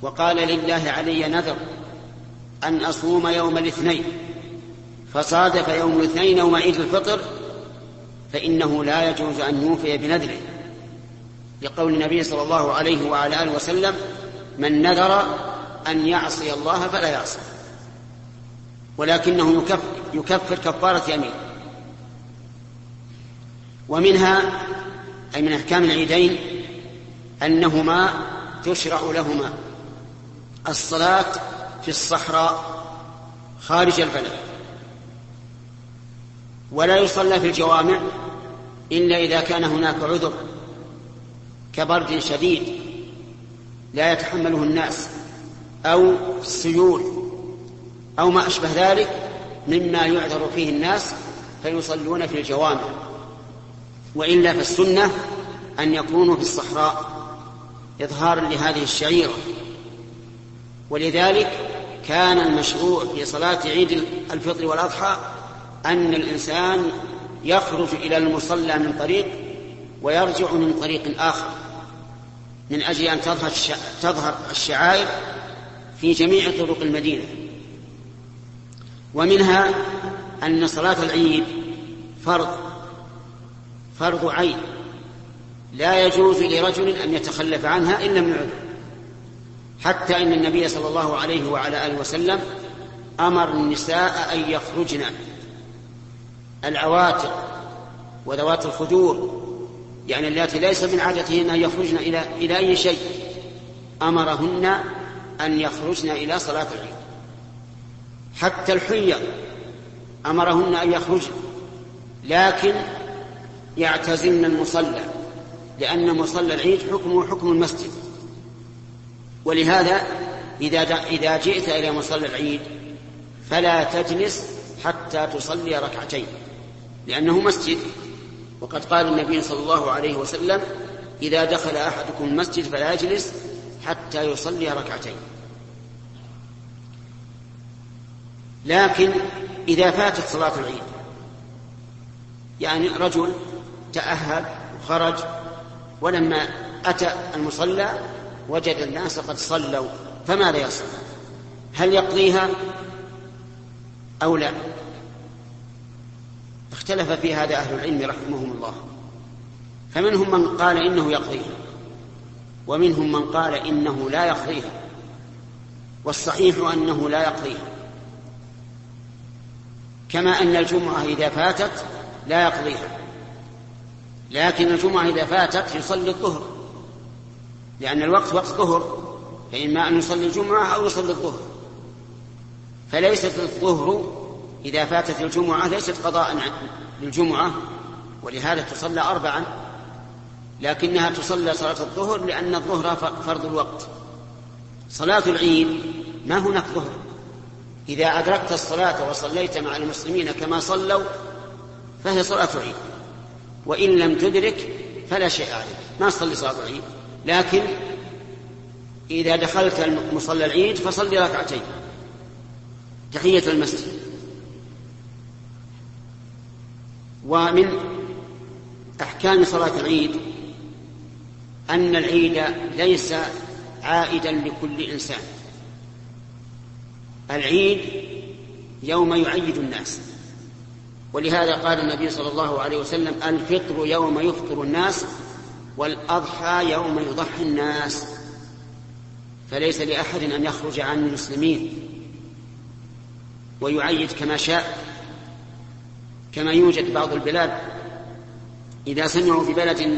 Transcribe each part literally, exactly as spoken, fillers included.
وقال لله علي نذر أن أصوم يوم الاثنين فصادف يوم الاثنين يوم عيد الفطر فإنه لا يجوز أن يوفي بنذره، لقول النبي صلى الله عليه وعلى آله وسلم: من نذر أن يعصي الله فلا يعصي، ولكنه يكفر, يكفر كفارة يمين. ومنها أي من أحكام العيدين أنهما تشرع لهما الصلاة في الصحراء خارج البلد، ولا يصلى في الجوامع إلا إذا كان هناك عذر كبرد شديد لا يتحمله الناس أو سيول أو ما أشبه ذلك مما يعذر فيه الناس فيصلون في الجوامع، وإلا فالسنة أن يكونوا في الصحراء إظهارا لهذه الشعيرة. ولذلك كان المشروع في صلاة عيد الفطر والأضحى أن الإنسان يخرج إلى المصلى من طريق ويرجع من طريق آخر، من أجل أن تظهر الشعائر في جميع طرق المدينة. ومنها أن صلاة العيد فرض فرض عين لا يجوز لرجل أن يتخلف عنها إلا من عذر، حتى إن النبي صلى الله عليه وعلى آله وسلم أمر النساء أن يخرجن، العواتق وذوات الخدور، يعني التي ليس من عادتهن أن يخرجن إلى إلى أي شيء، أمرهن أن يخرجن إلى صلاة العيد. حتى الحيض أمرهن أن يخرجن، لكن يعتزلن المصلى، لأن مصلى العيد حكمه حكم المسجد. ولهذا إذا جئت إلى مصلى العيد فلا تجلس حتى تصلي ركعتين، لأنه مسجد. وقد قال النبي صلى الله عليه وسلم: إذا دخل أحدكم المسجد فلا يجلس حتى يصلي ركعتين. لكن إذا فاتت صلاة العيد، يعني رجل تأهب وخرج ولما أتى المصلى وجد الناس قد صلوا، فماذا يصنع؟ هل يقضيها أو لا؟ اختلف في هذا أهل العلم رحمهم الله، فمنهم من قال إنه يقضيها، ومنهم من قال إنه لا يقضيها، والصحيح أنه لا يقضيها، كما أن الجمعة إذا فاتت لا يقضيها، لكن الجمعة إذا فاتت يصلي الظهر، لأن الوقت وقت ظهر، فإما أن يصلي الجمعة أو يصلي الظهر. فليست الظهر إذا فاتت الجمعة ليست قضاء للجمعة، ولهذا تصلى أربعا، لكنها تصلى صلاة الظهر لأن الظهر فرض الوقت. صلاة العيد ما هناك ظهر، إذا أدركت الصلاة وصليت مع المسلمين كما صلوا فهي صلاة عيد، وإن لم تدرك فلا شيء عليك، ما تصلي صلاة العيد. لكن إذا دخلت مصلى العيد فصلي ركعتين تحية المسجد. ومن أحكام صلاة العيد أن العيد ليس عائدا لكل إنسان، العيد يوم يعيد الناس، ولهذا قال النبي صلى الله عليه وسلم: الفطر يوم يفطر الناس، والأضحى يوم يضحي الناس. فليس لأحد أن يخرج عن المسلمين ويعيد كما شاء، كما يوجد بعض البلاد إذا سمعوا في بلد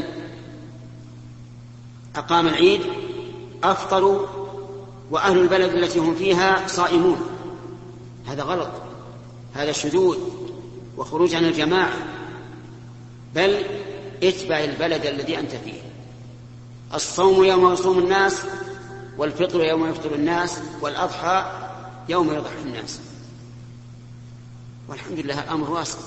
أقام العيد أفطروا وأهل البلد التي هم فيها صائمون. هذا غلط، هذا شذوذ وخروج عن الجماعة، بل اتبع البلد الذي أنت فيه. الصوم يوم يصوم الناس، والفطر يوم يفطر الناس، والأضحى يوم يضحي الناس. والحمد لله الأمر واسع.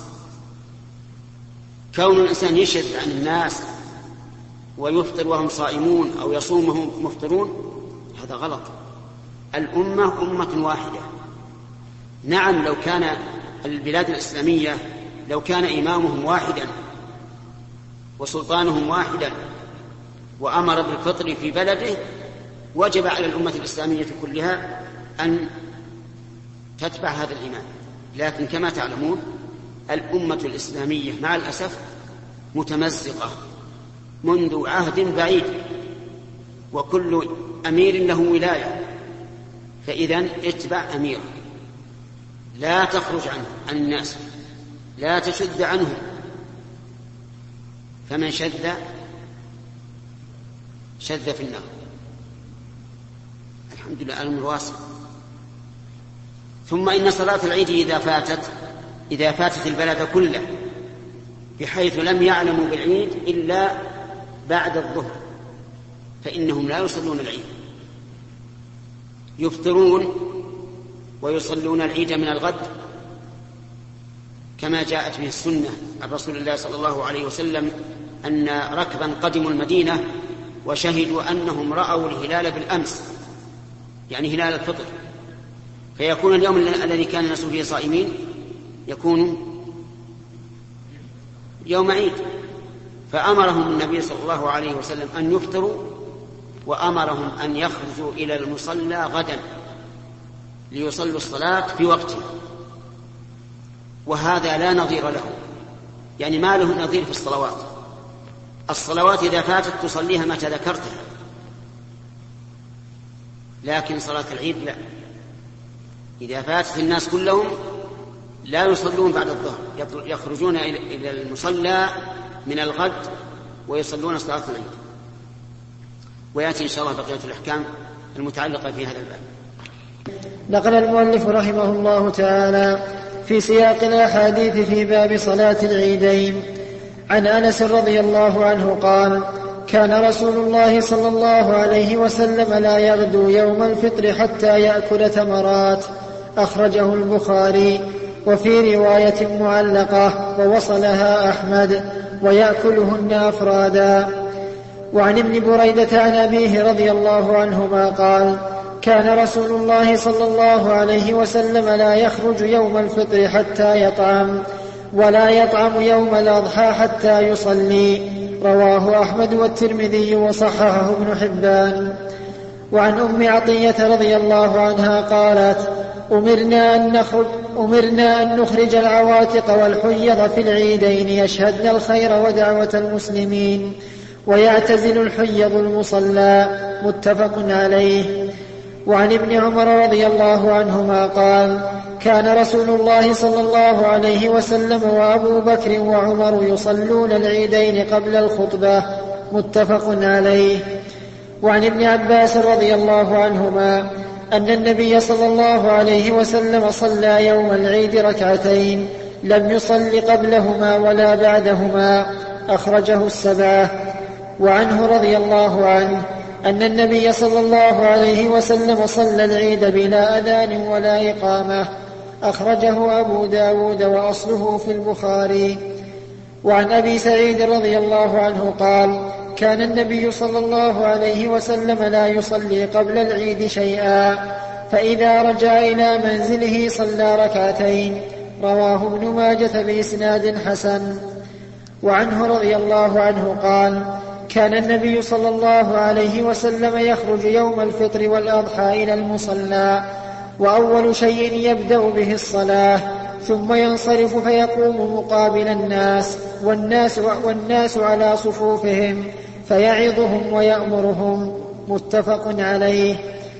كون الإنسان يشهد عن الناس ويفطر وهم صائمون أو يصوم وهم مفطرون هذا غلط. الأمة أمة واحدة. نعم لو كان البلاد الإسلامية لو كان إمامهم واحدا وسلطانهم واحدا وأمر بالفطر في بلده وجب على الأمة الإسلامية كلها أن تتبع هذا الإمام. لكن كما تعلمون الأمة الإسلامية مع الأسف متمزقة منذ عهد بعيد، وكل أمير له ولاية، فإذن اتبع أميره، لا تخرج عنه عن الناس، لا تشد عنه، فمن شذ شذ في النار. الحمد لله الأمر واسع. ثم إن صلاة العيد إذا فاتت إذا فاتت البلد كله بحيث لم يعلموا بالعيد إلا بعد الظهر فإنهم لا يصلون العيد، يفطرون ويصلون العيد من الغد كما جاءت به السنة عن رسول الله صلى الله عليه وسلم أن ركبا قدموا المدينة وشهدوا أنهم رأوا الهلال بالأمس، يعني هلال الفطر، فيكون اليوم الذي كان الناس فيه صائمين يكون يوم عيد، فأمرهم النبي صلى الله عليه وسلم أن يفطروا وأمرهم أن يخرجوا إلى المصلى غدا ليصلوا الصلاة في وقتها، وهذا لا نظير له، يعني ما له نظير في الصلوات. الصلوات إذا فاتت تصليها متى ذكرتها، لكن صلاة العيد لا، إذا فاتت الناس كلهم لا يصلون بعد الظهر، يخرجون إلى المصلى من الغد ويصلون صلاة العيد. ويأتي إن شاء الله بقية الأحكام المتعلقة في هذا الباب. نقل المؤلف رحمه الله تعالى في سياق الأحاديث في باب صلاة العيدين عن أنس رضي الله عنه قال: كان رسول الله صلى الله عليه وسلم لا يغدو يوم الفطر حتى يأكل تمرات، أخرجه البخاري. وفي رواية معلقة ووصلها أحمد: ويأكلهن أفرادا. وعن ابن بريدة عن أبيه رضي الله عنهما قال: كان رسول الله صلى الله عليه وسلم لا يخرج يوم الفطر حتى يطعم، ولا يطعم يوم الأضحى حتى يصلي. رواه أحمد والترمذي وصححه ابن حبان. وعن أم عطية رضي الله عنها قالت: أمرنا أن نخرج, أمرنا أن نخرج العواتق والحيض في العيدين يشهدن الخير ودعوة المسلمين، ويعتزل الحيض المصلى. متفق عليه. وعن ابن عمر رضي الله عنهما قال: كان رسول الله صلى الله عليه وسلم وأبو بكر وعمر يصلون العيدين قبل الخطبة. متفق عليه. وعن ابن عباس رضي الله عنهما أن النبي صلى الله عليه وسلم صلى يوم العيد ركعتين لم يصل قبلهما ولا بعدهما. أخرجه السبعة. وعنه رضي الله عنه أن النبي صلى الله عليه وسلم صلى العيد بلا أذان ولا إقامة. أخرجه أبو داود وأصله في البخاري. وعن أبي سعيد رضي الله عنه قال: كان النبي صلى الله عليه وسلم لا يصلي قبل العيد شيئا، فإذا رجع إلى منزله صلى ركعتين. رواه ابن ماجة بإسناد حسن. وعنه رضي الله عنه قال: كان النبي صلى الله عليه وسلم يخرج يوم الفطر والأضحى إلى المصلى، وأول شيء يبدأ به الصلاة، ثم ينصرف فيقوم مقابل الناس والناس, والناس على صفوفهم فيعظهم ويأمرهم. متفق عليه.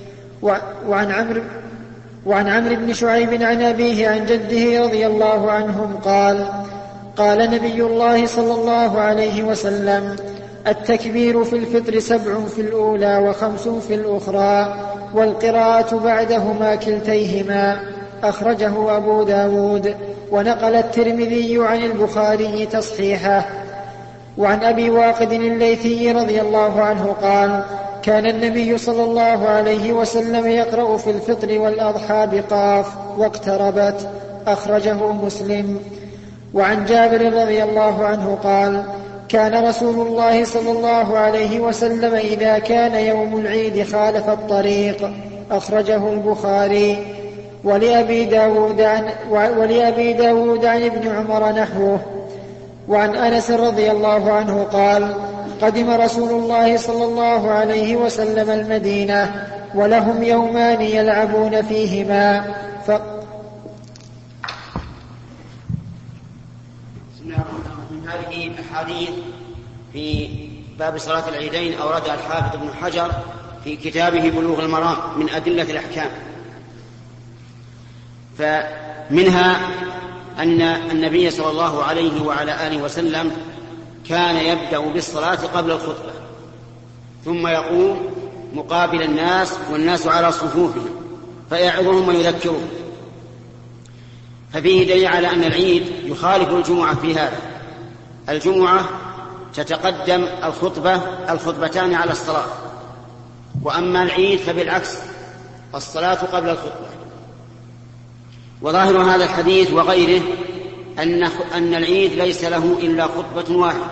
وعن عمرو وعن عمرو بن شعيب عن أبيه عن جده رضي الله عنهم قال: قال نبي الله صلى الله عليه وسلم: التكبير في الفطر سبع في الأولى وخمس في الأخرى، والقراءة بعدهما كلتيهما. أخرجه أبو داود. ونقل الترمذي عن البخاري تصحيحه. وعن أبي واقد الليثي رضي الله عنه قال: كان النبي صلى الله عليه وسلم يقرأ في الفطر والأضحى بقاف واقتربت. أخرجه مسلم. وعن جابر رضي الله عنه قال: كان رسول الله صلى الله عليه وسلم إذا كان يوم العيد خالف الطريق. أخرجه البخاري. ولأبي داود عن, ولأبي داود عن ابن عمر نحوه. وعن أنس رضي الله عنه قال: قدم رسول الله صلى الله عليه وسلم المدينة ولهم يومان يلعبون فيهما ف... من هذه الأحاديث في باب صلاة العيدين أوردها الحافظ ابن حجر في كتابه بلوغ المرام من أدلة الأحكام. فمنها أن النبي صلى الله عليه وعلى آله وسلم كان يبدأ بالصلاة قبل الخطبة ثم يقوم مقابل الناس والناس على صفوفهم فيعظهم ويذكرهم. ففيه دليل على أن العيد يخالف الجمعة في هذا. الجمعة تتقدم الخطبة الخطبتان على الصلاة، وأما العيد فبالعكس الصلاة قبل الخطبة. وظاهر هذا الحديث وغيره أن أن العيد ليس له إلا خطبة واحدة،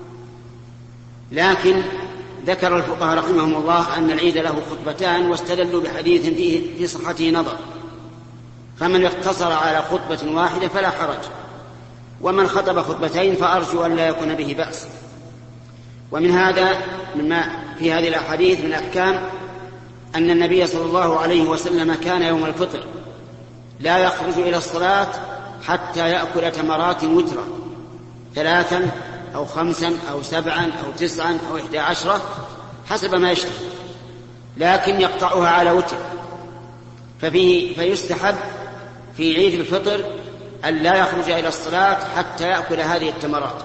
لكن ذكر الفقهاء رحمهم الله أن العيد له خطبتان واستدلوا بحديث فيه في صحته نظر، فمن اقتصر على خطبة واحدة فلا حرج، ومن خطب خطبتين فأرجو أن لا يكون به بأس. ومن هذا مما في هذه الأحاديث من أحكام أن النبي صلى الله عليه وسلم كان يوم الفطر لا يخرج إلى الصلاة حتى يأكل تمرات وترا ثلاثا أو خمسا أو سبعا أو تسعا أو إحدى عشرة حسب ما يشتهي، لكن يقطعها على وتر. ففيه فيستحب في عيد الفطر أن لا يخرج إلى الصلاة حتى يأكل هذه التمرات.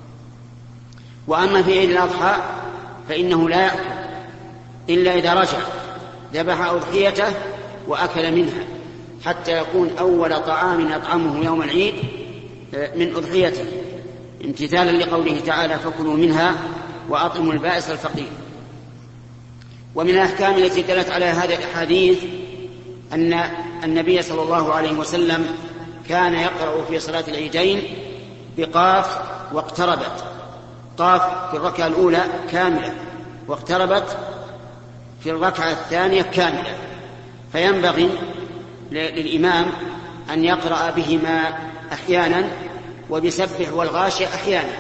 وأما في عيد الأضحى فإنه لا يأكل إلا إذا رجع ذبح أضحيته وأكل منها حتى يكون أول طعام يطعمه يوم العيد من أضحيته، امتثالا لقوله تعالى فكلوا منها وأطعموا البائس الفقير. ومن الأحكام التي دلت على هذه الأحاديث أن النبي صلى الله عليه وسلم كان يقرأ في صلاة العيدين بقاف واقتربت، قاف في الركعة الأولى كاملة واقتربت في الركعة الثانية كاملة، فينبغي للإمام أن يقرأ بهما أحيانا وبسبح والغاشية أحيانا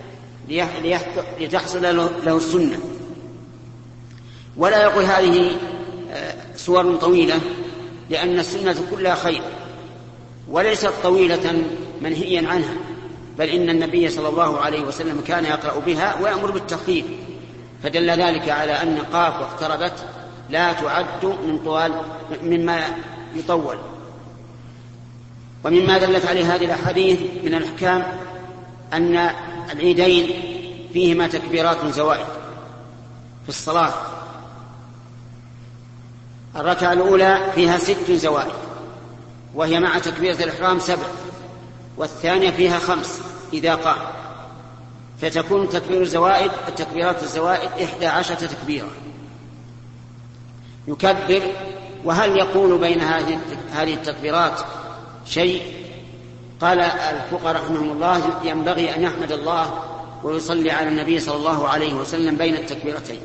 لتحصل له السنة، ولا يقول هذه سور طويلة لأن السنة كلها خير وليست طويلة منهيا عنها، بل إن النبي صلى الله عليه وسلم كان يقرأ بها ويأمر بالتخفيف، فدل ذلك على أن قاف واقتربت لا تعد من طوال مما يطول. ومما دلت عليه هذه الأحاديث من الأحكام أن العيدين فيهما تكبيرات زوائد في الصلاة. الركعة الأولى فيها ست زوائد وهي مع تكبيرة الإحرام سبع، والثانية فيها خمس إذا قام، فتكون تكبير الزوائد التكبيرات الزوائد إحدى عشرة تكبيرة يكبر. وهل يقول بين هذه التكبيرات شيء؟ قال الفقهاء رحمهم الله ينبغي أن يحمد الله ويصلي على النبي صلى الله عليه وسلم بين التكبيرتين،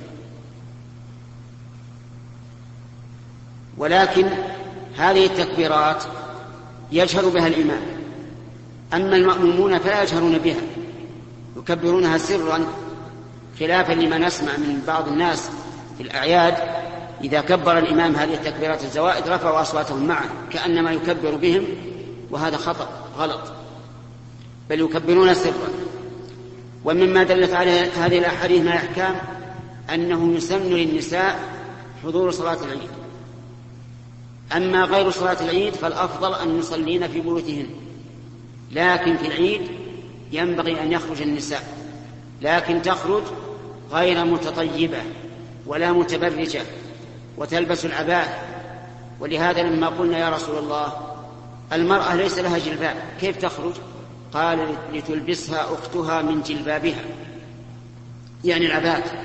ولكن هذه التكبيرات يجهر بها الإمام، أما المأمومون فلا يجهرون بها، يكبرونها سرا، خلافا لما نسمع من بعض الناس في الأعياد إذا كبر الإمام هذه التكبيرات الزوائد رفعوا أصواتهم معه كأنما يكبر بهم، وهذا خطأ غلط، بل يكبرون سرا. ومما دلت عليه هذه الأحاديث من الأحكام أنه يسن للنساء حضور صلاة العيد، أما غير صلاة العيد فالأفضل أن يصلين في بيوتهن، لكن في العيد ينبغي أن يخرج النساء، لكن تخرج غير متطيبة ولا متبرجة وتلبس العباءة. ولهذا لما قلنا يا رسول الله المرأة ليس لها جلباب كيف تخرج؟ قال لتلبسها أختها من جلبابها، يعني العباءة.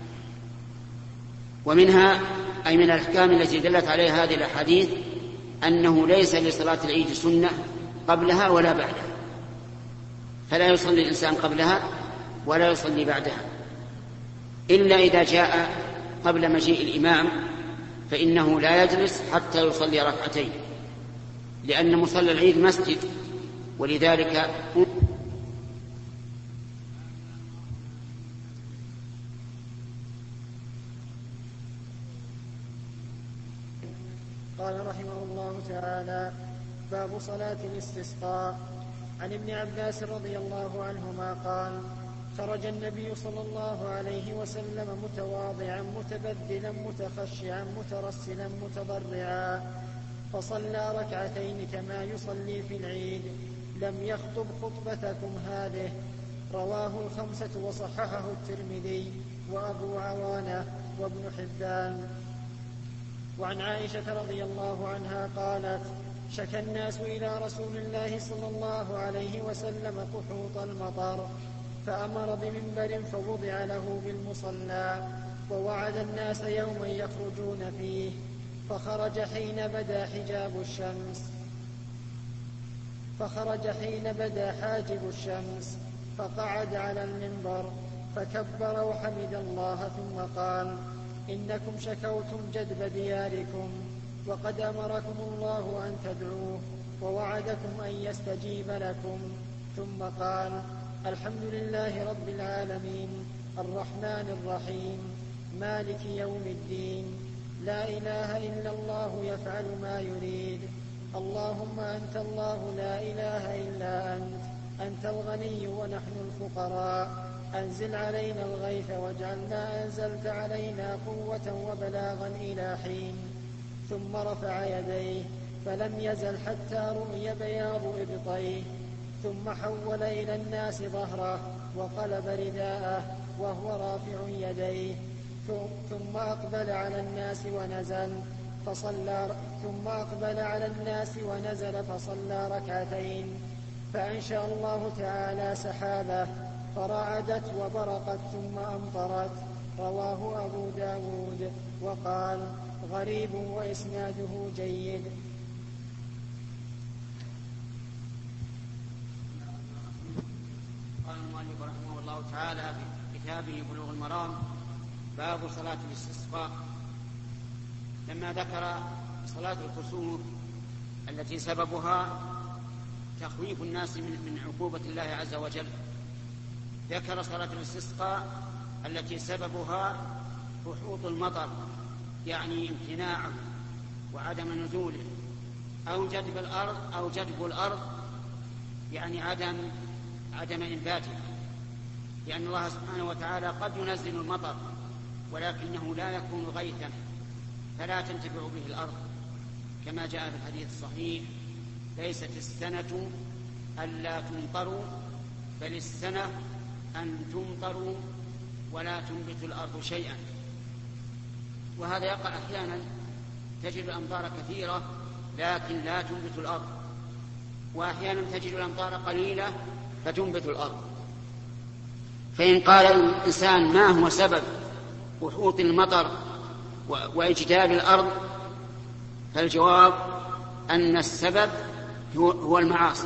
ومنها أي من الأحكام التي دلت عليها هذه الأحاديث أنه ليس لصلاة العيد سنة قبلها ولا بعدها، فلا يصلي الإنسان قبلها ولا يصلي بعدها، إلا إذا جاء قبل مجيء الإمام فإنه لا يجلس حتى يصلي ركعتين، لأن مصلى العيد مسجد، ولذلك قال رحمه الله تعالى: باب صلاة الاستسقاء. عن ابن عباس رضي الله عنهما قال: خرج النبي صلى الله عليه وسلم متواضعا متبذلا متخشعا مترسلا متضرعا، فصلى ركعتين كما يصلي في العيد، لم يخطب خطبتكم هذه. رواه الخمسة وصححه الترمذي وأبو عوانة وابن حبان. وعن عائشة رضي الله عنها قالت: شكى الناس إلى رسول الله صلى الله عليه وسلم قحوط المطر، فأمر بمنبر فوضع له بالمصلى، ووعد الناس يوما يخرجون فيه، فخرج حين بدا حجاب الشمس فخرج حين بدا حاجب الشمس فقعد على المنبر فكبر وحمد الله، ثم قال: إنكم شكوتم جدب دياركم، وقد أمركم الله أن تدعوه، ووعدكم أن يستجيب لكم. ثم قال: الحمد لله رب العالمين الرحمن الرحيم مالك يوم الدين، لا إله إلا الله يفعل ما يريد، اللهم أنت الله لا إله إلا أنت، أنت الغني ونحن الفقراء، أنزل علينا الغيث واجعل ما أنزلت علينا قوة وبلاغا إلى حين. ثم رفع يديه فلم يزل حتى رؤي بياض إبطيه، ثم حول إلى الناس ظهره وقلب رداءه وهو رافع يديه، ثم أقبل على الناس ونزل فصلى ثم أقبل على الناس ونزل فصلى ركعتين، فأنشأ الله تعالى سحابة فرعدت وبرقت ثم أمطرت. رواه أبو داود وقال: غريب وإسناده جيد. قال المؤلف رحمه الله تعالى في كتابه بلوغ المرام: باب صلاة الاستسقاء. لما ذكر صلاة الكسوف التي سببها تخويف الناس من عقوبة الله عز وجل، ذكر صلاة الاستسقاء التي سببها هطول المطر، يعني امتناعه وعدم نزوله، أو جدب الأرض أو جدب الأرض يعني عدم عدم إنباتها، لأن الله سبحانه وتعالى قد ينزل المطر ولكنه لا يكون غيثا فلا تنتفع به الأرض، كما جاء في الحديث الصحيح: ليست السنة ألا تمطروا بل السنة أن تمطروا ولا تنبت الأرض شيئا. وهذا يقع أحيانا، تجد الأمطار كثيرة لكن لا تنبت الأرض، وأحيانا تجد الأمطار قليلة فتنبت الأرض. فإن قال الإنسان ما هو سبب هطول المطر وإجداب الأرض، فالجواب أن السبب هو المعاصي،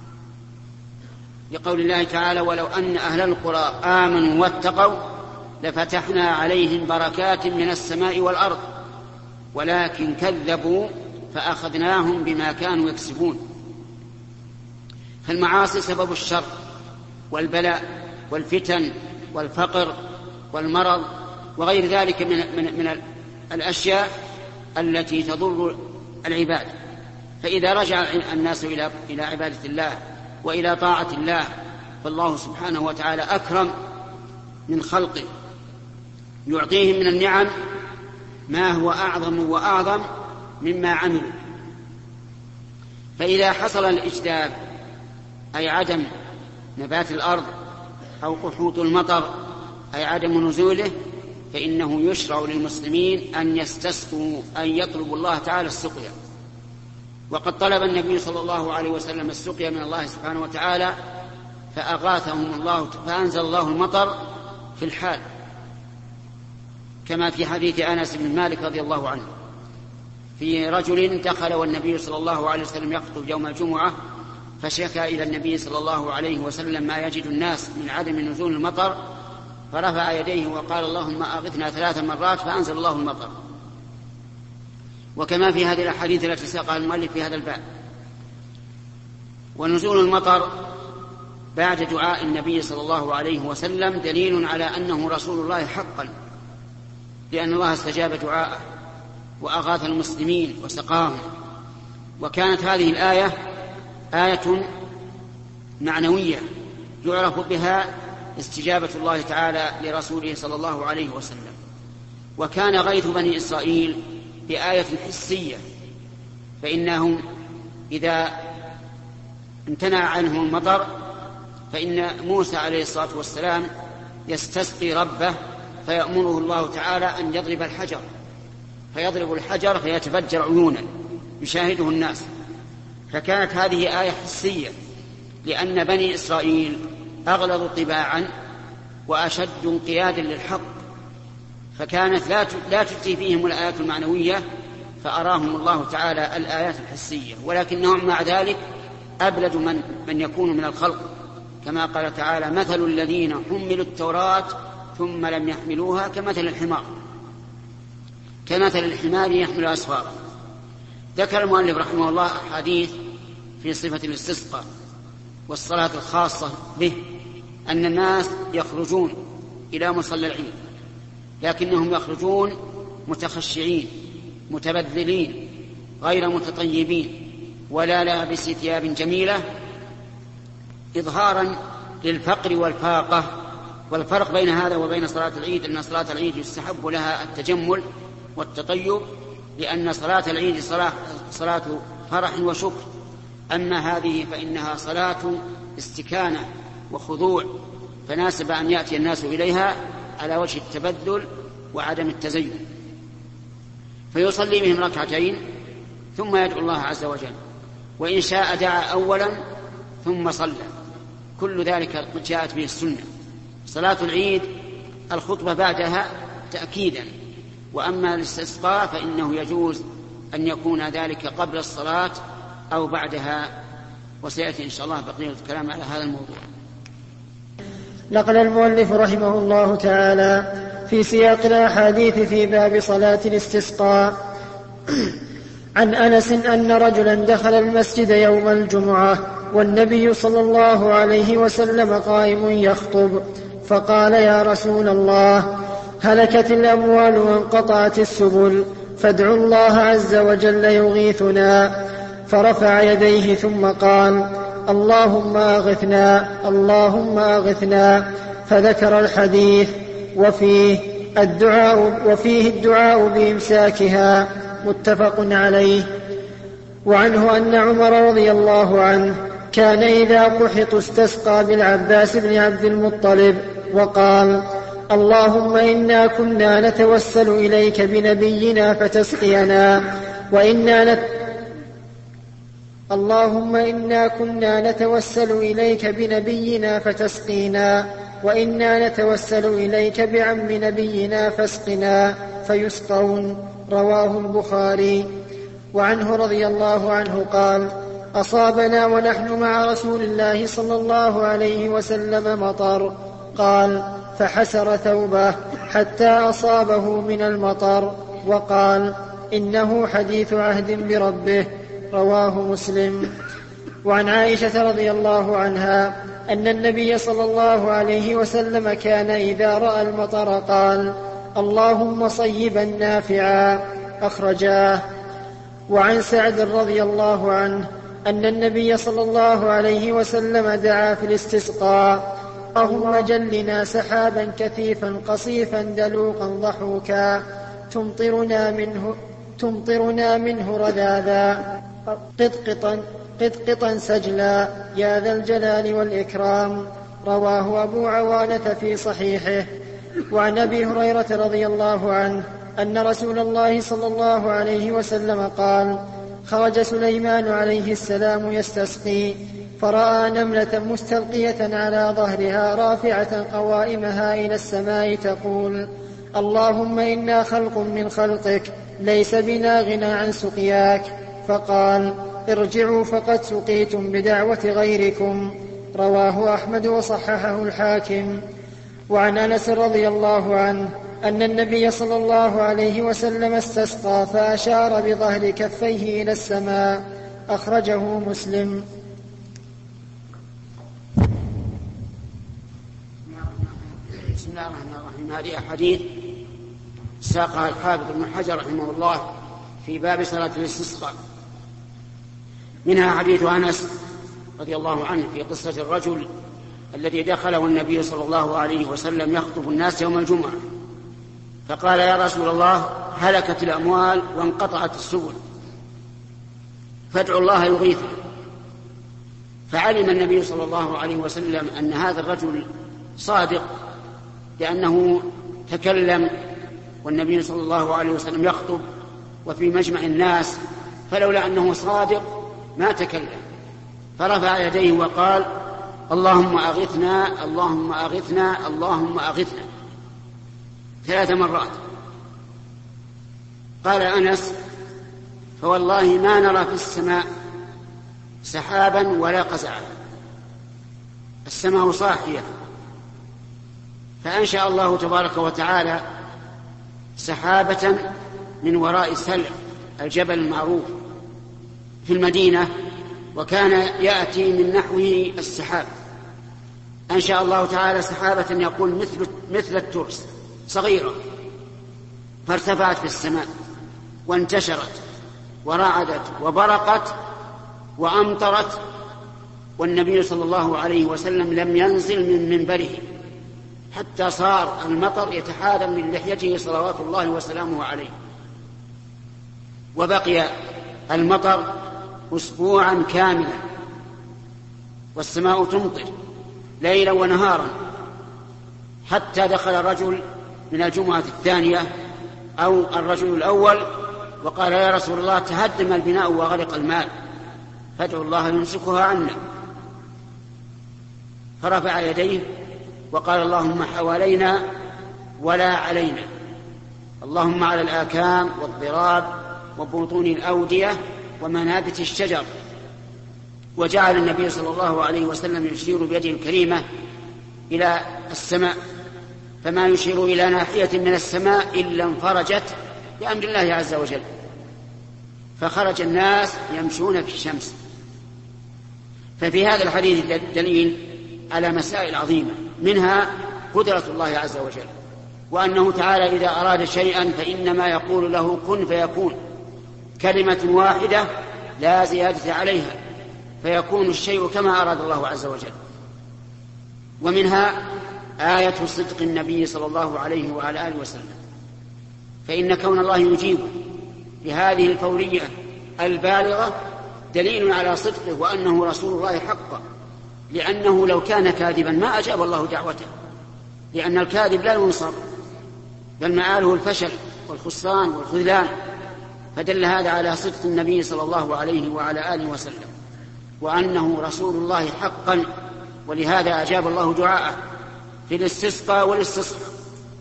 لقول الله تعالى: ولو أن أهل القرى آمنوا واتقوا لفتحنا عليهم بركات من السماء والأرض ولكن كذبوا فأخذناهم بما كانوا يكسبون. فالمعاصي سبب الشر والبلاء والفتن والفقر والمرض وغير ذلك من, من, من الأشياء التي تضر العباد. فإذا رجع الناس إلى, إلى عبادة الله وإلى طاعة الله فالله سبحانه وتعالى أكرم من خلقه، يعطيهم من النعم ما هو أعظم وأعظم مما عملوا. فإذا حصل الإجداب أي عدم نبات الأرض أو قحوط المطر أي عدم نزوله، فإنه يشرع للمسلمين أن يستسقوا، أن يطلبوا الله تعالى السقيا. وقد طلب النبي صلى الله عليه وسلم السقيا من الله سبحانه وتعالى فأغاثهم الله، فأنزل الله المطر في الحال، كما في حديث أنس بن مالك رضي الله عنه في رجل دخل والنبي صلى الله عليه وسلم يخطب يوم الجمعة فشكى إلى النبي صلى الله عليه وسلم ما يجد الناس من عدم نزول المطر، فرفع يديه وقال: اللهم أغثنا ثلاث مرات، فأنزل الله المطر. وكما في هذه الأحاديث التي ساقها المؤلف في هذا الباب. ونزول المطر بعد دعاء النبي صلى الله عليه وسلم دليل على أنه رسول الله حقا، لأن الله استجاب دعاءه وأغاث المسلمين وسقاهم. وكانت هذه الآية آية معنوية يعرف بها استجابة الله تعالى لرسوله صلى الله عليه وسلم. وكان غيث بني إسرائيل بآية حسية، فإنهم إذا امتنع عنهم المطر فإن موسى عليه الصلاة والسلام يستسقي ربه فيأمره الله تعالى أن يضرب الحجر، فيضرب الحجر فيتفجر عيونا يشاهده الناس. فكانت هذه آية حسية، لأن بني إسرائيل أغلظوا طباعا وأشد انقيادا للحق، فكانت لا تجزي فيهم الآيات المعنوية، فأراهم الله تعالى الآيات الحسية. ولكنهم مع ذلك أبلد من, من يكون من الخلق، كما قال تعالى: مثل الذين حملوا التوراة ثم لم يحملوها كمثل الحمار كمثل الحمار يحمل أسفارا. ذكر المؤلف رحمه الله حديث في صفة الاستسقاء والصلاة الخاصة به، أن الناس يخرجون إلى مصلى العيد، لكنهم يخرجون متخشعين متبذلين غير متطيبين ولا لابس ثياب جميلة، إظهارا للفقر والفاقة. والفرق بين هذا وبين صلاة العيد أن صلاة العيد يستحب لها التجمل والتطيب، لأن صلاة العيد صلاة, صلاة فرح وشكر، أما هذه فإنها صلاة استكانة وخضوع، فناسب أن يأتي الناس إليها على وجه التبذل وعدم التزين. فيصلي بهم ركعتين ثم يدعو الله عز وجل، وإن شاء دعا أولا ثم صلى. كل ذلك جاءت به السنة. صلاة العيد الخطبة بعدها تأكيدا، وأما الاستسقاء فإنه يجوز أن يكون ذلك قبل الصلاة أو بعدها، وسيأتي إن شاء الله بقية الكلام على هذا الموضوع. نقل المؤلف رحمه الله تعالى في سياق الأحاديث في باب صلاة الاستسقاء عن أنس أن رجلا دخل المسجد يوم الجمعة والنبي صلى الله عليه وسلم قائم يخطب، فقال: يا رسول الله، هلكت الأموال وانقطعت السبل، فادعوا الله عز وجل يغيثنا. فرفع يديه ثم قال: اللهم أغثنا اللهم أغثنا، فذكر الحديث وفيه الدعاء, وفيه الدعاء بإمساكها، متفق عليه. وعنه أن عمر رضي الله عنه كان إذا قحط استسقى بالعباس بن عبد المطلب وقال: اللهم إنا كنا نتوسل إليك بنبينا فتسقينا، وإنا نت... اللهم إنا كنا نتوسل إليك بنبينا فتسقينا، وإنا نتوسل إليك بعم نبينا فاسقنا، فيسقون. رواه البخاري. وعنه رضي الله عنه قال: أصابنا ونحن مع رسول الله صلى الله عليه وسلم مطر، قال: فحسر ثوبه حتى أصابه من المطر، وقال: إنه حديث عهد بربه. رواه مسلم. وعن عائشة رضي الله عنها أن النبي صلى الله عليه وسلم كان إذا رأى المطر قال: اللهم صيبا نافعا. أخرجاه. وعن سعد رضي الله عنه أن النبي صلى الله عليه وسلم دعا في الاستسقاء: اللهم جلنا سحابا كثيفا قصيفا دلوقا ضحوكا تمطرنا منه, تمطرنا منه رذاذا قطقطا, قطقطا سجلا يا ذا الجلال والإكرام. رواه أبو عوانة في صحيحه. وعن أبي هريرة رضي الله عنه أن رسول الله صلى الله عليه وسلم قال: خرج سليمان عليه السلام يستسقي، فرأى نملة مستلقية على ظهرها رافعة قوائمها إلى السماء تقول: اللهم إنا خلق من خلقك ليس بنا غنى عن سقياك. فقال: ارجعوا فقد سقيتم بدعوة غيركم. رواه أحمد وصححه الحاكم. وعن أنس رضي الله عنه أن النبي صلى الله عليه وسلم استسقى فأشار بظهر كفيه إلى السماء. أخرجه مسلم. بسم الله الرحمن الرحيم. هذه أحاديث ساقها الحافظ ابن حجر رحمه الله في باب صلاة الاستسقاء. منها حديث أنس رضي الله عنه في قصة الرجل الذي دخله النبي صلى الله عليه وسلم يخطب الناس يوم الجمعة، فقال: يا رسول الله، هلكت الأموال وانقطعت السبل، فادعوا الله يغيثنا. فعلم النبي صلى الله عليه وسلم أن هذا الرجل صادق، لأنه تكلم والنبي صلى الله عليه وسلم يخطب وفي مجمع الناس، فلولا أنه صادق ما تكلم، فرفع يديه وقال: اللهم أغثنا اللهم أغثنا اللهم أغثنا ثلاث مرات. قال أنس: فوالله ما نرى في السماء سحابا ولا قزعا، السماء صاحية. فأنشأ الله تبارك وتعالى سحابة من وراء سلع الجبل المعروف في المدينة، وكان يأتي من نحوه السحاب. أنشأ الله تعالى سحابة يقول مثل, مثل الترس صغيرة، فارتفعت في السماء وانتشرت ورعدت وبرقت وأمطرت، والنبي صلى الله عليه وسلم لم ينزل من منبره حتى صار المطر يتحادم من لحيته صلوات الله وسلامه عليه، وبقي المطر أسبوعا كاملا والسماء تمطر ليلا ونهارا، حتى دخل الرجل من الجمعة الثانية أو الرجل الأول وقال: يا رسول الله، تهدم البناء وغرق الماء، فادعوا الله يمسكها عنا. فرفع يديه وقال: اللهم حوالينا ولا علينا، اللهم على الآكام والضراب وبطون الأودية ومنابت الشجر. وجعل النبي صلى الله عليه وسلم يشير بيده الكريمة إلى السماء، فما يشير إلى ناحية من السماء إلا انفرجت بأمر الله عز وجل، فخرج الناس يمشون في الشمس. ففي هذا الحديث دليل على مسائل عظيمة، منها قدرة الله عز وجل، وأنه تعالى إذا أراد شيئا فإنما يقول له كن فيكون، كلمة واحدة لا زيادة عليها، فيكون الشيء كما أراد الله عز وجل. ومنها آية صدق النبي صلى الله عليه وعلى آله وسلم، فإن كون الله يجيب بهذه الفورية البالغة دليل على صدقه وأنه رسول الله حقا، لأنه لو كان كاذبا ما أجاب الله دعوته، لأن الكاذب لا ينصر بل مآله الفشل والخسران والخذلان. فدل هذا على صدق النبي صلى الله عليه وعلى آله وسلم وأنه رسول الله حقا، ولهذا أجاب الله دعاءه في الاستسقاء والاستصحاء.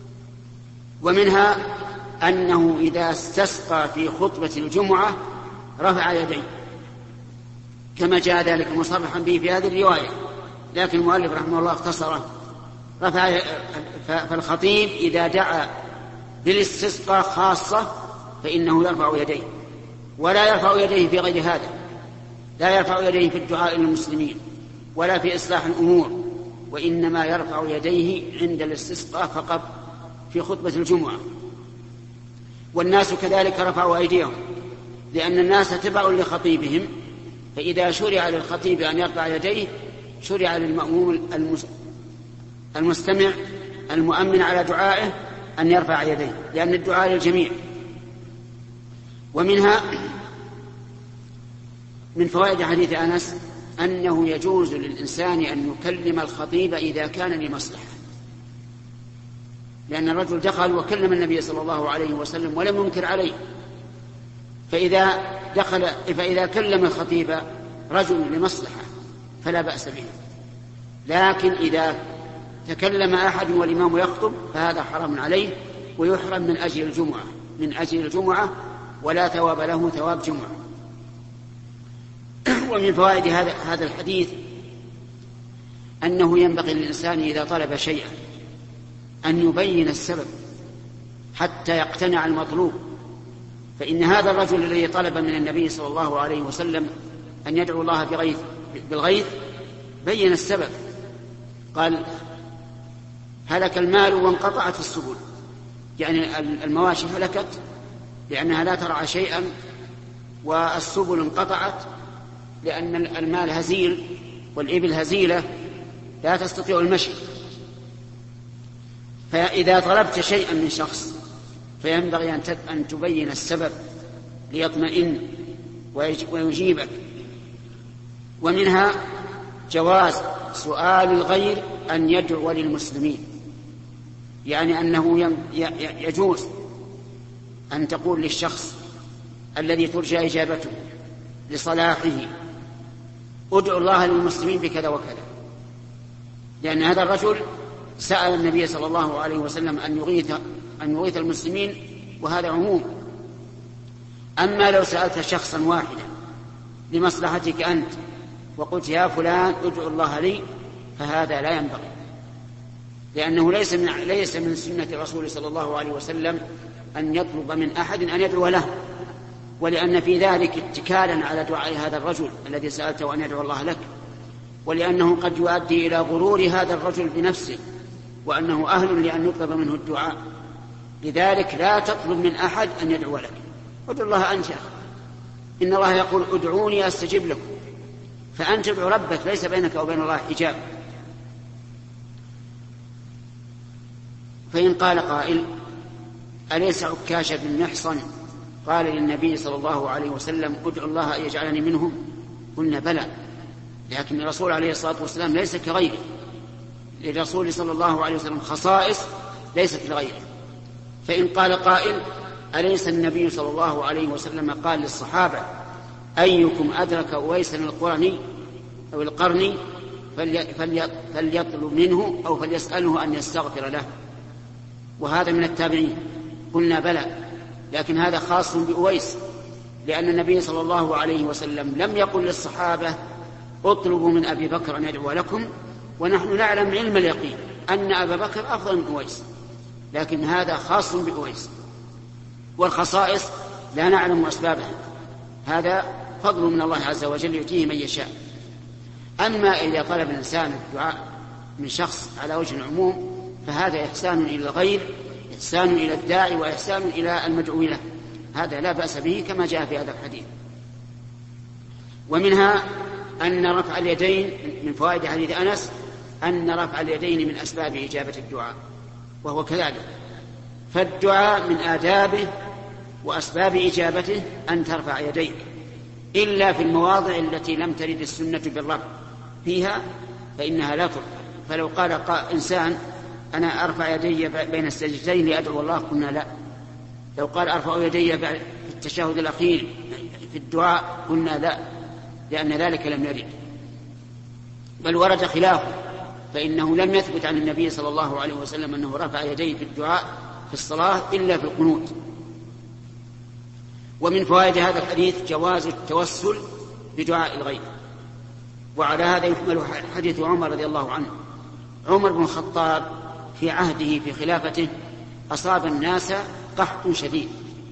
ومنها أنه إذا استسقى في خطبة الجمعة رفع يديه، كما جاء ذلك مصرحا به في هذه الرواية، لكن المؤلف رحمه الله اختصره. رفع فالخطيب إذا دعا بالاستسقاء خاصة فإنه يرفع يديه، ولا يرفع يديه في غير هذا، لا يرفع يديه في الدعاء للمسلمين ولا في إصلاح الأمور، وإنما يرفع يديه عند الاستسقاء فقط في خطبة الجمعة. والناس كذلك رفعوا أيديهم، لأن الناس تبع لخطيبهم، فإذا شرع للخطيب أن يرفع يديه شرع للمأموم المستمع المؤمن على دعائه أن يرفع يديه، لأن الدعاء للجميع. ومنها من فوائد حديث أنس أنه يجوز للإنسان أن يكلم الخطيب إذا كان لمصلحة، لأن الرجل دخل وكلم النبي صلى الله عليه وسلم ولم ينكر عليه، فإذا دخل فإذا كلم الخطيب رجل لمصلحة فلا بأس به، لكن إذا تكلم أحد والإمام يخطب فهذا حرام عليه ويحرم من أجل الجمعة من أجل الجمعة ولا ثواب له ثواب جمعة. ومن فوائد هذا هذا الحديث أنه ينبغي للإنسان إذا طلب شيئا أن يبين السبب حتى يقتنع المطلوب، فإن هذا الرجل الذي طلب من النبي صلى الله عليه وسلم أن يدعو الله بغيث بالغيث بين السبب، قال: هلك المال وانقطعت السبل، يعني المواشي هلكت لأنها لا ترعى شيئا والسبل انقطعت، لأن المال هزيل والإبل هزيلة لا تستطيع المشي. فإذا طلبت شيئا من شخص فينبغي أن تبين السبب ليطمئن ويجيبك. ومنها جواز سؤال الغير أن يدعو للمسلمين، يعني أنه يجوز أن تقول للشخص الذي ترجى إجابته لصلاحه ادعو الله للمسلمين بكذا وكذا، لأن هذا الرجل سأل النبي صلى الله عليه وسلم أن يغيث, أن يغيث المسلمين، وهذا عموم. أما لو سألت شخصا واحدا لمصلحتك أنت وقلت يا فلان ادعو الله لي، فهذا لا ينبغي، لأنه ليس من, ليس من سنة الرسول صلى الله عليه وسلم أن يطلب من أحد أن يدعو له، ولأن في ذلك اتكالا على دعاء هذا الرجل الذي سألته أن يدعو الله لك، ولأنه قد يؤدي إلى غرور هذا الرجل بنفسه وأنه أهل لأن يطلب منه الدعاء. لذلك لا تطلب من أحد أن يدعو لك، ادعو الله أنت. إن الله يقول ادعوني أستجب لكم، فأنت تدعو ربك، ليس بينك وبين الله حجاب. فإن قال قائل أليس عكاش بن محصن قال للنبي صلى الله عليه وسلم ادعو الله أن يجعلني منهم؟ قلنا بلى، لكن الرسول عليه الصلاة والسلام ليس كغيره، للرسول صلى الله عليه وسلم خصائص ليست لغيره. فإن قال قائل أليس النبي صلى الله عليه وسلم قال للصحابة أيكم أدرك أويسا القرني أو القرني فليطلب منه أو فليسأله أن يستغفر له، وهذا من التابعين؟ قلنا بلى، لكن هذا خاص بأويس، لأن النبي صلى الله عليه وسلم لم يقل للصحابة اطلبوا من أبي بكر أن يدعو لكم، ونحن نعلم علم اليقين أن أبا بكر أفضل من أويس، لكن هذا خاص بأويس، والخصائص لا نعلم أسبابها، هذا فضل من الله عز وجل يؤتيه من يشاء. أما إذا طلب الإنسان الدعاء من شخص على وجه العموم فهذا إحسان إلى الغير، إحسان إلى الداعي، وإحسان إلى المدعو له، هذا لا بأس به كما جاء في هذا الحديث. ومنها أن رفع اليدين من فوائد حديث أنس أن رفع اليدين من أسباب إجابة الدعاء، وهو كذلك، فالدعاء من آدابه وأسباب إجابته أن ترفع يديك، إلا في المواضع التي لم ترد السنة بالرفع فيها فإنها لا ترفع. فلو قال إنسان أنا أرفع يدي بين السجدتين لأدعو الله قلنا لا. لو قال أرفع يدي في التشهد الأخير في الدعاء قلنا لا، لأن ذلك لم يرد، بل ورد خلافه، فإنه لم يثبت عن النبي صلى الله عليه وسلم أنه رفع يديه في الدعاء في الصلاة إلا في القنوت. ومن فوائد هذا الحديث جواز التوسل بدعاء الغير، وعلى هذا يحمل حديث عمر رضي الله عنه. عمر بن الخطاب في عهده في خلافته أصاب الناس قحط شديد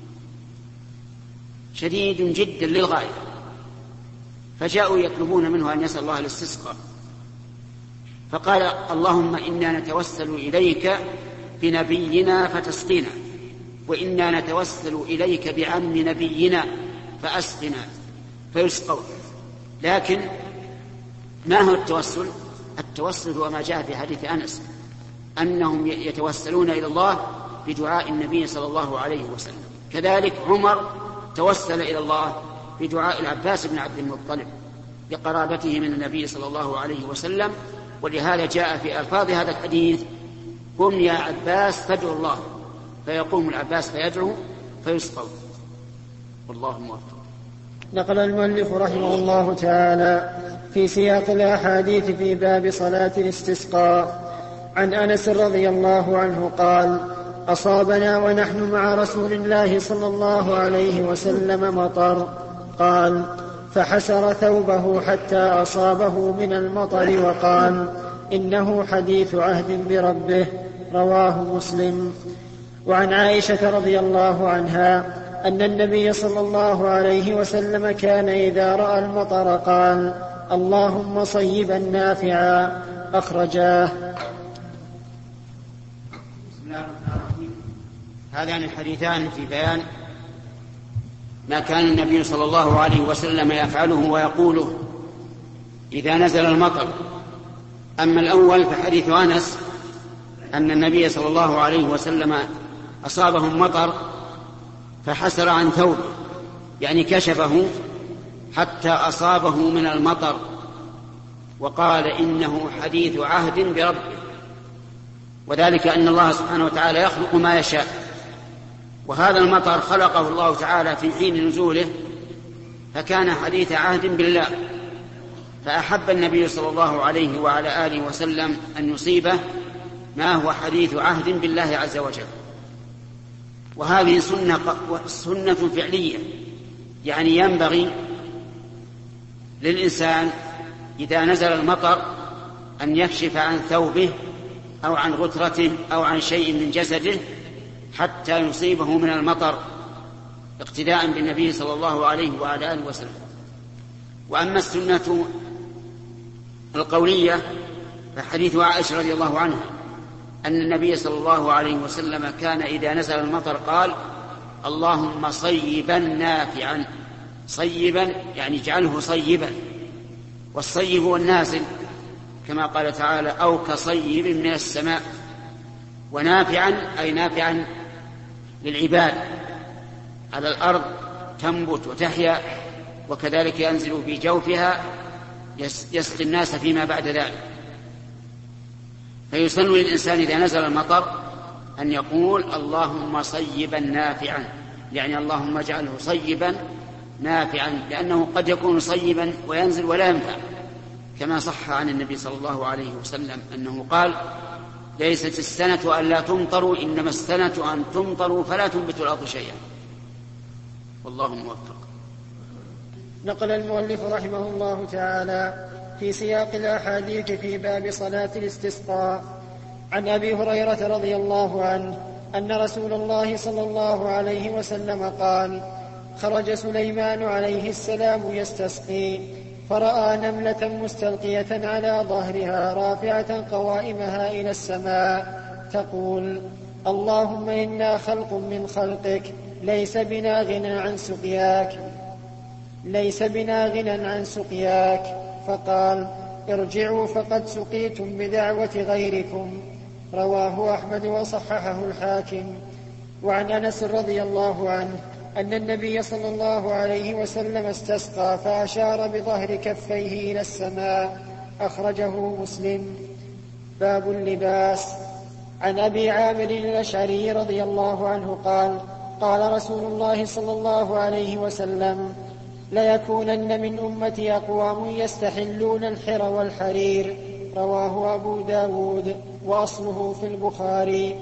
شديد جدا للغاية، فجاءوا يطلبون منه أن يسأل الله الاستسقاء، فقال اللهم إنا نتوسل إليك بنبينا فتسقينا، وإنا نتوسل إليك بعم نبينا فأسقنا فيسقوا. لكن ما هو التوسل؟ التوسل هو ما جاء في حديث أنس أنهم يتوسلون إلى الله بدعاء النبي صلى الله عليه وسلم. كذلك عمر توسل إلى الله بدعاء العباس بن عبد المطلب لقرابته من النبي صلى الله عليه وسلم، ولهذا جاء في ألفاظ هذا الحديث قم يا عباس فادعو الله، فيقوم العباس فيدعو فيسقوا. والله موفق. نقل المؤلف رحمه الله تعالى في سياق الأحاديث في باب صلاة الاستسقاء عن أنس رضي الله عنه قال أصابنا ونحن مع رسول الله صلى الله عليه وسلم مطر، قال فحسر ثوبه حتى أصابه من المطر وقال إنه حديث عهد بربه، رواه مسلم. وعن عائشة رضي الله عنها أن النبي صلى الله عليه وسلم كان إذا رأى المطر قال اللهم صيبا نافعا، أخرجاه. بسم الله الرحمن الرحيم. هذان الحديثان في بيان ما كان النبي صلى الله عليه وسلم يفعله ويقوله إذا نزل المطر. أما الأول فحديث أنس أن النبي صلى الله عليه وسلم أصابهم مطر فحسر عن ثوبه، يعني كشفه حتى أصابه من المطر، وقال إنه حديث عهد بربه، وذلك أن الله سبحانه وتعالى يخلق ما يشاء، وهذا المطر خلقه الله تعالى في حين نزوله فكان حديث عهد بالله، فأحب النبي صلى الله عليه وعلى آله وسلم أن يصيبه ما هو حديث عهد بالله عز وجل. وهذه سنة, سنة فعلية، يعني ينبغي للإنسان إذا نزل المطر أن يكشف عن ثوبه أو عن غترته أو عن شيء من جسده حتى يصيبه من المطر اقتداء بالنبي صلى الله عليه وعلى آله وسلم. وأما السنة القولية فحديث عائشة رضي الله عنها أن النبي صلى الله عليه وسلم كان إذا نزل المطر قال اللهم صيبا نافعا. صيبا يعني اجعله صيبا، والصيب هو النازل كما قال تعالى أو كصيب من السماء، ونافعا أي نافعا للعباد على الأرض تنبت وتحيا، وكذلك ينزل في جوفها يسقي الناس فيما بعد ذلك. فيسن للإنسان إذا نزل المطر أن يقول اللهم صيبا نافعا، يعني اللهم اجعله صيبا نافعا، لأنه قد يكون صيبا وينزل ولا ينفع، كما صح عن النبي صلى الله عليه وسلم أنه قال ليست السنة أن لا تمطروا إنما السنة أن تمطروا فلا تنبتوا الأرض شيئا. والله موفق. نقل المؤلف رحمه الله تعالى في سياق الأحاديث في باب صلاة الاستسقاء عن أبي هريرة رضي الله عنه أن رسول الله صلى الله عليه وسلم قال خرج سليمان عليه السلام يستسقي فرأى نملة مستلقية على ظهرها رافعة قوائمها إلى السماء تقول اللهم إنا خلق من خلقك ليس بنا غنى عن سقياك ليس بنا غنى عن سقياك فقال ارجعوا فقد سقيتم بدعوة غيركم. رواه أحمد وصححه الحاكم. وعن أنس رضي الله عنه أن النبي صلى الله عليه وسلم استسقى فأشار بظهر كفيه إلى السماء. أخرجه مسلم. باب اللباس. عن أبي عامر الأشعري رضي الله عنه قال قال رسول الله صلى الله عليه وسلم ليكونن من أمتي أقوام يستحلون الحر والحرير. رواه أبو داود وأصله في البخاري.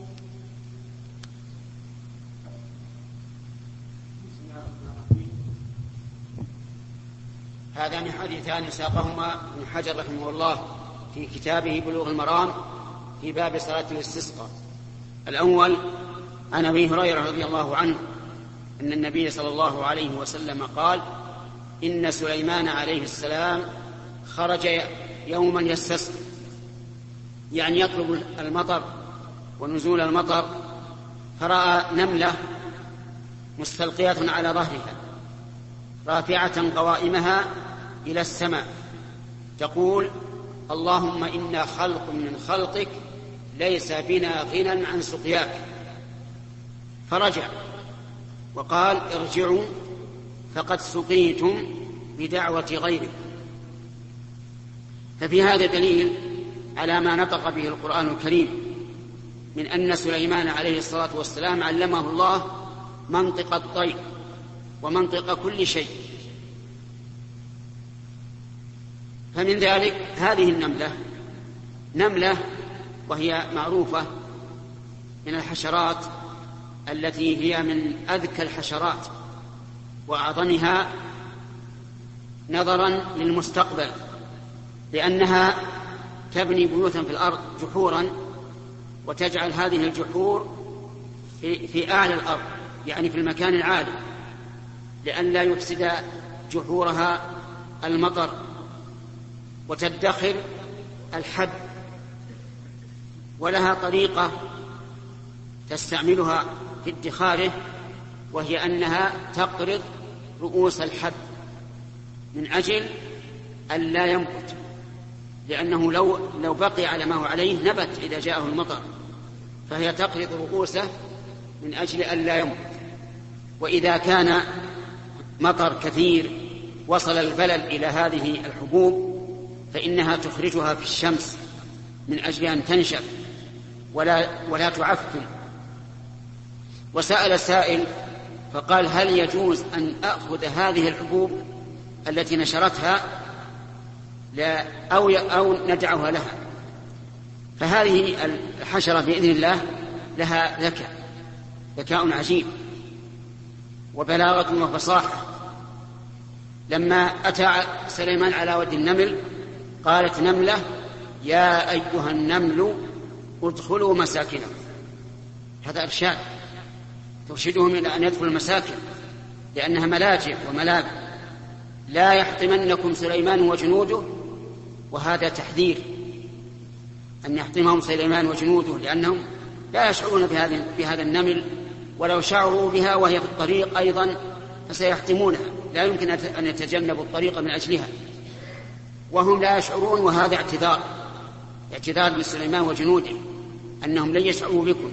هذان حديثان ساقهما ابن حجر رحمه الله في كتابه بلوغ المرام في باب صلاة الاستسقاء. الأول عن أبي هريرة رضي الله عنه أن النبي صلى الله عليه وسلم قال إن سليمان عليه السلام خرج يوما يستسقي، يعني يطلب المطر ونزول المطر، فرأى نملة مستلقية على ظهرها رافعة قوائمها إلى السماء تقول اللهم إنا خلق من خلقك ليس بنا غنى عن سقياك. فرجع وقال ارجعوا فقد سقيتم بدعوة غيركم. ففي هذا دليل على ما نطق به القرآن الكريم من أن سليمان عليه الصلاة والسلام علمه الله منطق الطير ومنطق كل شيء. فمن ذلك هذه النملة نملة وهي معروفة من الحشرات التي هي من أذكى الحشرات وأعظمها نظرا للمستقبل، لأنها تبني بيوتا في الأرض جحورا وتجعل هذه الجحور في, في أعلى الأرض، يعني في المكان العالي، لئلا يفسد جحورها المطر، وتدخر الحب. ولها طريقة تستعملها في ادخاره وهي أنها تقرض رؤوس الحب من أجل أن لا ينبت، لأنه لو, لو بقي على ما هو عليه نبت إذا جاءه المطر، فهي تقرض رؤوسه من أجل أن لا ينبت. وإذا كان مطر كثير وصل البلل إلى هذه الحبوب فإنها تخرجها في الشمس من أجل أن تنشف ولا, ولا تعفن. وسأل سائل فقال هل يجوز أن أخذ هذه الحبوب التي نشرتها لا أو, أو ندعها لها؟ فهذه الحشرة بإذن الله لها ذكاء ذكاء عجيب وبلاغة وفصاحة. لما أتى سليمان على وادي النمل قالت نملة يا أيها النمل ادخلوا مساكنكم. هذا إرشاد ترشدهم إلى أن يدخلوا المساكن لأنها ملاجئ وملاذ، لا يحطمنكم سليمان وجنوده. وهذا تحذير أن يحطمهم سليمان وجنوده، لأنهم لا يشعرون بهذا النمل، ولو شعروا بها وهي في الطريق أيضا فسيحطمونها، لا يمكن أن يتجنبوا الطريق من أجلها، وهم لا يشعرون. وهذا اعتذار اعتذار لسليمان وجنوده أنهم لن يشعروا بكم.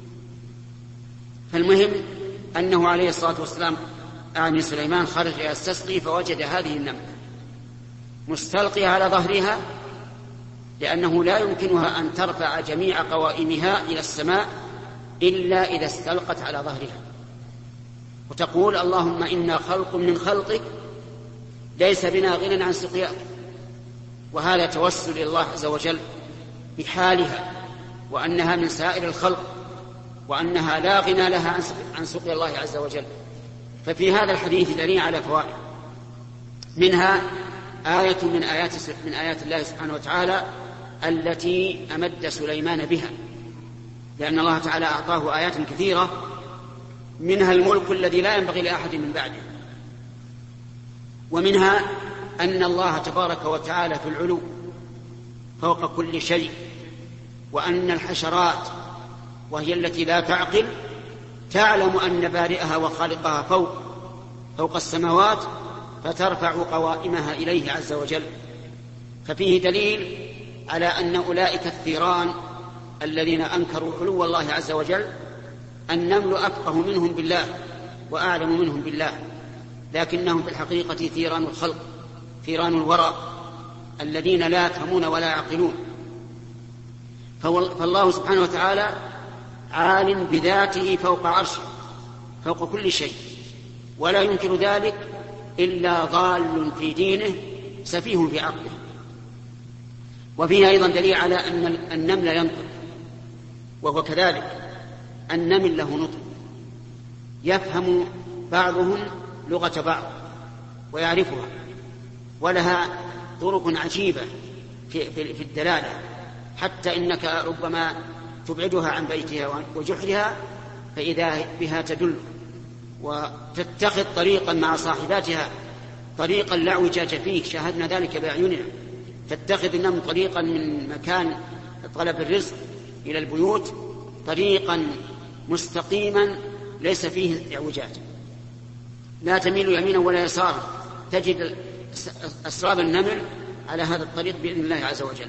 فالمهم أنه عليه الصلاة والسلام أعني سليمان خرج يستسقي فوجد هذه النملة مستلقية على ظهرها، لأنه لا يمكنها أن ترفع جميع قوائمها إلى السماء إلا إذا استلقت على ظهرها، وتقول اللهم إنا خلق من خلقك ليس بنا غنى عن سقياك. وهذا توسل إلى الله عز وجل بحالها وأنها من سائر الخلق وأنها لا غنى لها عن سقيا الله عز وجل. ففي هذا الحديث دليل على فوائد، منها آية من آيات, من آيات الله سبحانه وتعالى التي أمد سليمان بها، لأن الله تعالى أعطاه آيات كثيرة، منها الملك الذي لا ينبغي لأحد من بعده، ومنها أن الله تبارك وتعالى في العلو فوق كل شيء، وأن الحشرات وهي التي لا تعقل تعلم أن بارئها وخالقها فوق فوق السماوات فترفع قوائمها إليه عز وجل. ففيه دليل على أن أولئك الثيران الذين أنكروا علو الله عز وجل النمل أفقه منهم بالله وأعلم منهم بالله، لكنهم في الحقيقة ثيران الخلق ثيران الورى الذين لا يفهمون ولا يعقلون. فالله سبحانه وتعالى عال بذاته فوق عرشه فوق كل شيء، ولا ينكر ذلك إلا ضال في دينه سفيه في عقله. وفيها أيضا دليل على أن النمل ينطق، وهو كذلك النمل له نطق، يفهم بعضهم لغة بعض ويعرفها، ولها طرق عجيبة في الدلالة، حتى إنك ربما تبعدها عن بيتها وجحرها فإذا بها تدل، وتتخذ طريقا مع صاحباتها طريقا لا اعوجاج فيه، شاهدنا ذلك بأعيننا. تتخذ النمل طريقا من مكان طلب الرزق إلى البيوت طريقا مستقيما ليس فيه اعوجاج، لا تميل يمينا ولا يسارا، تجد أسراب النمل على هذا الطريق بإذن الله عز وجل.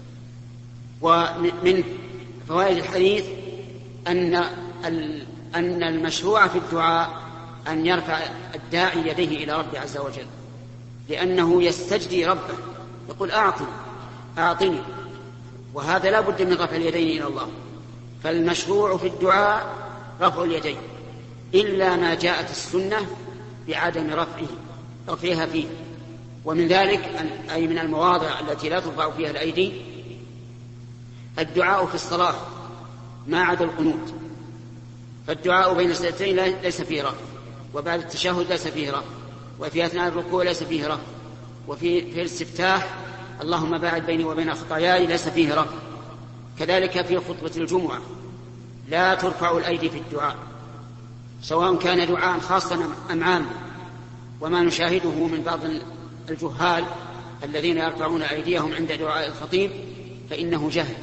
ومن فوائد الحديث أن أن المشروع في الدعاء أن يرفع الداعي يديه إلى ربه عز وجل، لأنه يستجدي ربه يقول أعطني أعطني، وهذا لا بد من رفع اليدين إلى الله. فالمشروع في الدعاء رفع اليدين، إلا ما جاءت السنة بعدم رفعه رفعها فيه. ومن ذلك أي من المواضع التي لا ترفع فيها الأيدي الدعاء في الصلاة ما عدا القنوت، فالدعاء بين السجدتين ليس فيه رفع، وبعد التشهد ليس فيه رفع، وفي أثناء الركوع ليس فيه رفع، وفي في الاستفتاح اللهم باعد بيني وبين خطاياي ليس فيه رفع. كذلك في خطبة الجمعة لا ترفع الأيدي في الدعاء، سواء كان دعاء خاصا أم عاما. وما نشاهده من بعض الجهال الذين يرفعون أيديهم عند دعاء الخطيب فإنه جهل،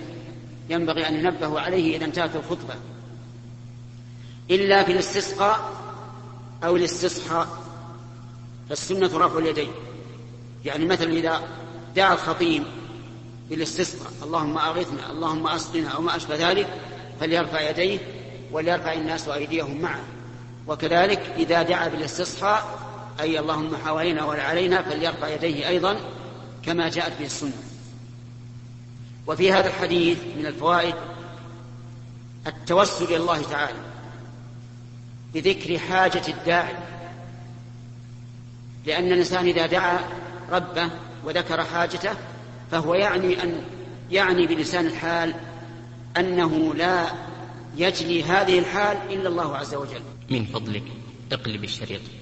ينبغي أن ينبهوا عليه إذا انتهت الخطبة. إلا في الاستسقاء أو الاستصحاء فالسنة رفع اليدين. يعني مثلا إذا دعا الخطيب بالاستسقاء اللهم أغثنا اللهم أسقنا أو ما أشبه ذلك فليرفع يديه وليرفع الناس أيديهم معه. وكذلك إذا دعا بالاستصحاء أي اللهم حوالينا ولا علينا فليرفع يديه أيضا كما جاءت به السنة. وفي هذا الحديث من الفوائد التوسل إلى الله تعالى بذكر حاجة الداعي، لأن الإنسان إذا دعا ربه وذكر حاجته فهو يعني أن يعني بلسان الحال أنه لا يجلي هذه الحال إلا الله عز وجل. من فضلك اقلب الشريط.